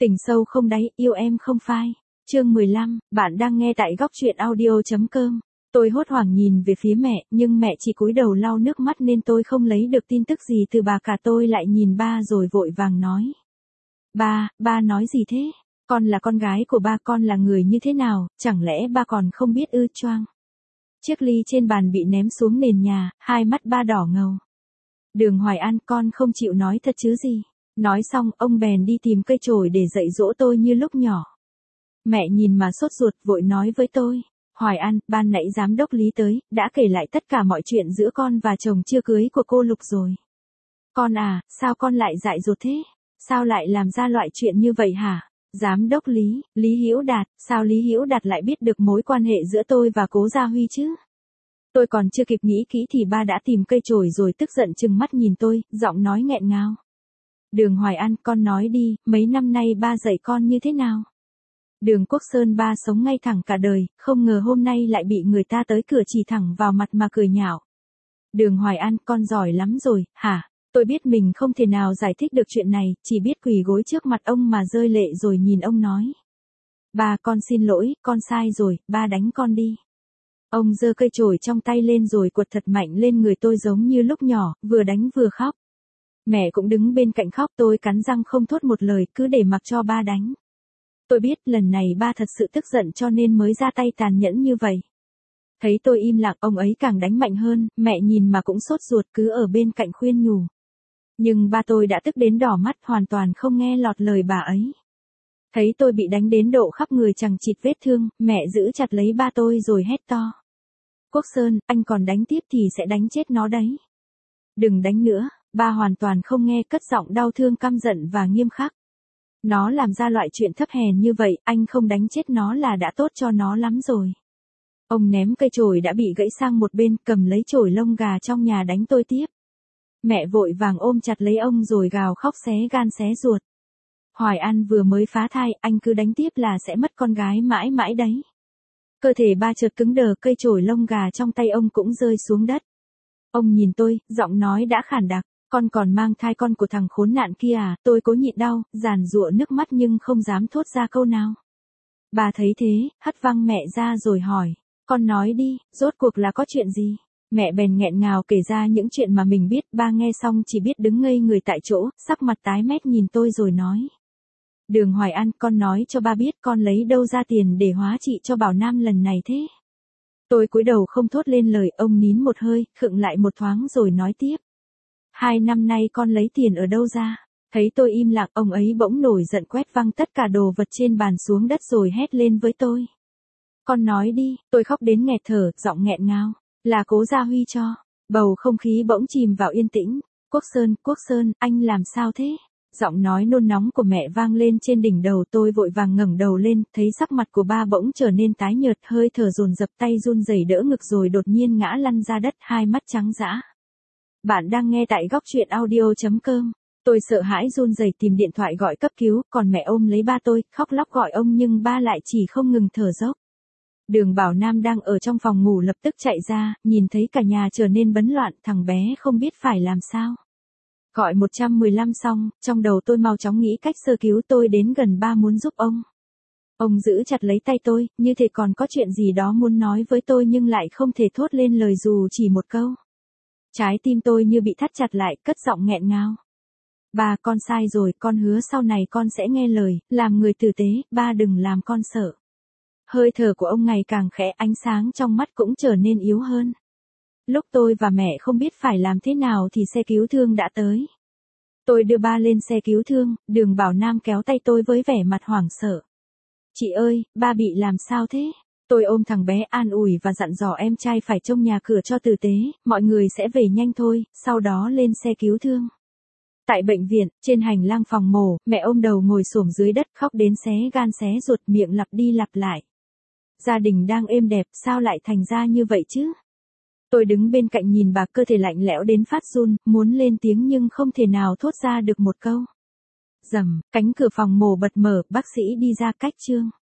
Tình sâu không đáy, yêu em không phai. Chương 15, bạn đang nghe tại góc truyện audio.com. Tôi hốt hoảng nhìn về phía mẹ, nhưng mẹ chỉ cúi đầu lau nước mắt nên tôi không lấy được tin tức gì từ bà cả. Tôi lại nhìn ba rồi vội vàng nói. Ba nói gì thế? Con là con gái của ba, con là người như thế nào, chẳng lẽ ba còn không biết ư? Choang. Chiếc ly trên bàn bị ném xuống nền nhà, hai mắt ba đỏ ngầu. Đường Hoài An, con không chịu nói thật chứ gì? Nói xong, ông bèn đi tìm cây chổi để dạy dỗ tôi như lúc nhỏ. Mẹ nhìn mà sốt ruột, vội nói với tôi. Hoài An, ban nãy giám đốc Lý tới, đã kể lại tất cả mọi chuyện giữa con và chồng chưa cưới của cô Lục rồi. Con à, sao con lại dại dột thế? Sao lại làm ra loại chuyện như vậy hả? Giám đốc Lý, Lý Hữu Đạt, sao Lý Hữu Đạt lại biết được mối quan hệ giữa tôi và Cố Gia Huy chứ? Tôi còn chưa kịp nghĩ kỹ thì ba đã tìm cây chổi rồi tức giận trừng mắt nhìn tôi, giọng nói nghẹn ngào. Đường Hoài An, con nói đi, mấy năm nay ba dạy con như thế nào? Đường Quốc Sơn, ba sống ngay thẳng cả đời, không ngờ hôm nay lại bị người ta tới cửa chỉ thẳng vào mặt mà cười nhạo. Đường Hoài An, con giỏi lắm rồi, hả? Tôi biết mình không thể nào giải thích được chuyện này, chỉ biết quỳ gối trước mặt ông mà rơi lệ rồi nhìn ông nói. Ba, con xin lỗi, con sai rồi, ba đánh con đi. Ông giơ cây chổi trong tay lên rồi quật thật mạnh lên người tôi giống như lúc nhỏ, vừa đánh vừa khóc. Mẹ cũng đứng bên cạnh khóc, tôi cắn răng không thốt một lời, cứ để mặc cho ba đánh. Tôi biết lần này ba thật sự tức giận cho nên mới ra tay tàn nhẫn như vậy. Thấy tôi im lặng, ông ấy càng đánh mạnh hơn, mẹ nhìn mà cũng sốt ruột cứ ở bên cạnh khuyên nhủ. Nhưng ba tôi đã tức đến đỏ mắt, hoàn toàn không nghe lọt lời bà ấy. Thấy tôi bị đánh đến độ khắp người chằng chịt vết thương, mẹ giữ chặt lấy ba tôi rồi hét to. Quốc Sơn, anh còn đánh tiếp thì sẽ đánh chết nó đấy. Đừng đánh nữa, ba hoàn toàn không nghe, cất giọng đau thương căm giận và nghiêm khắc. Nó làm ra loại chuyện thấp hèn như vậy, anh không đánh chết nó là đã tốt cho nó lắm rồi. Ông ném cây chổi đã bị gãy sang một bên, cầm lấy chổi lông gà trong nhà đánh tôi tiếp. Mẹ vội vàng ôm chặt lấy ông rồi gào khóc xé gan xé ruột. Hoài An vừa mới phá thai, anh cứ đánh tiếp là sẽ mất con gái mãi mãi đấy. Cơ thể ba chợt cứng đờ, cây chổi lông gà trong tay ông cũng rơi xuống đất. Ông nhìn tôi, giọng nói đã khản đặc. Con còn mang thai con của thằng khốn nạn kia à? Tôi cố nhịn đau, giàn giụa nước mắt nhưng không dám thốt ra câu nào. Bà thấy thế, hất văng mẹ ra rồi hỏi. Con nói đi, rốt cuộc là có chuyện gì? Mẹ bèn nghẹn ngào kể ra những chuyện mà mình biết. Ba nghe xong chỉ biết đứng ngây người tại chỗ, sắc mặt tái mét nhìn tôi rồi nói. Đường Hoài An, con nói cho ba biết con lấy đâu ra tiền để hóa trị cho Bảo Nam lần này thế? Tôi cúi đầu không thốt lên lời, ông nín một hơi, khựng lại một thoáng rồi nói tiếp. 2 năm nay con lấy tiền ở đâu ra? Thấy tôi im lặng, ông ấy bỗng nổi giận quét văng tất cả đồ vật trên bàn xuống đất rồi hét lên với tôi. Con nói đi, tôi khóc đến nghẹt thở, giọng nghẹn ngào. Là Cố Gia Huy cho. Bầu không khí bỗng chìm vào yên tĩnh. Quốc Sơn, anh làm sao thế? Giọng nói nôn nóng của mẹ vang lên trên đỉnh đầu. Tôi vội vàng ngẩng đầu lên, thấy sắc mặt của ba bỗng trở nên tái nhợt, hơi thở dồn dập, tay run rẩy đỡ ngực rồi đột nhiên ngã lăn ra đất, hai mắt trắng dã. Bạn đang nghe tại góc truyện audio.com. Tôi sợ hãi run rẩy tìm điện thoại gọi cấp cứu, còn mẹ ôm lấy ba tôi, khóc lóc gọi ông nhưng ba lại chỉ không ngừng thở dốc. Đường Bảo Nam đang ở trong phòng ngủ lập tức chạy ra, nhìn thấy cả nhà trở nên bấn loạn, thằng bé không biết phải làm sao. Gọi 115 xong, trong đầu tôi mau chóng nghĩ cách sơ cứu. Tôi đến gần ba muốn giúp ông. Ông giữ chặt lấy tay tôi, như thể còn có chuyện gì đó muốn nói với tôi nhưng lại không thể thốt lên lời dù chỉ một câu. Trái tim tôi như bị thắt chặt lại, cất giọng nghẹn ngào. Ba, con sai rồi, con hứa sau này con sẽ nghe lời, làm người tử tế, ba đừng làm con sợ. Hơi thở của ông ngày càng khẽ, ánh sáng trong mắt cũng trở nên yếu hơn. Lúc tôi và mẹ không biết phải làm thế nào thì xe cứu thương đã tới. Tôi đưa ba lên xe cứu thương, Đường Bảo Nam kéo tay tôi với vẻ mặt hoảng sợ. Chị ơi, ba bị làm sao thế? Tôi ôm thằng bé an ủi và dặn dò em trai phải trông nhà cửa cho tử tế, mọi người sẽ về nhanh thôi, sau đó lên xe cứu thương. Tại bệnh viện, trên hành lang phòng mổ, mẹ ôm đầu ngồi xổm dưới đất khóc đến xé gan xé ruột, miệng lặp đi lặp lại. Gia đình đang êm đẹp, sao lại thành ra như vậy chứ? Tôi đứng bên cạnh nhìn bà, cơ thể lạnh lẽo đến phát run, muốn lên tiếng nhưng không thể nào thốt ra được một câu. Rầm, cánh cửa phòng mổ bật mở, bác sĩ đi ra cách Trương.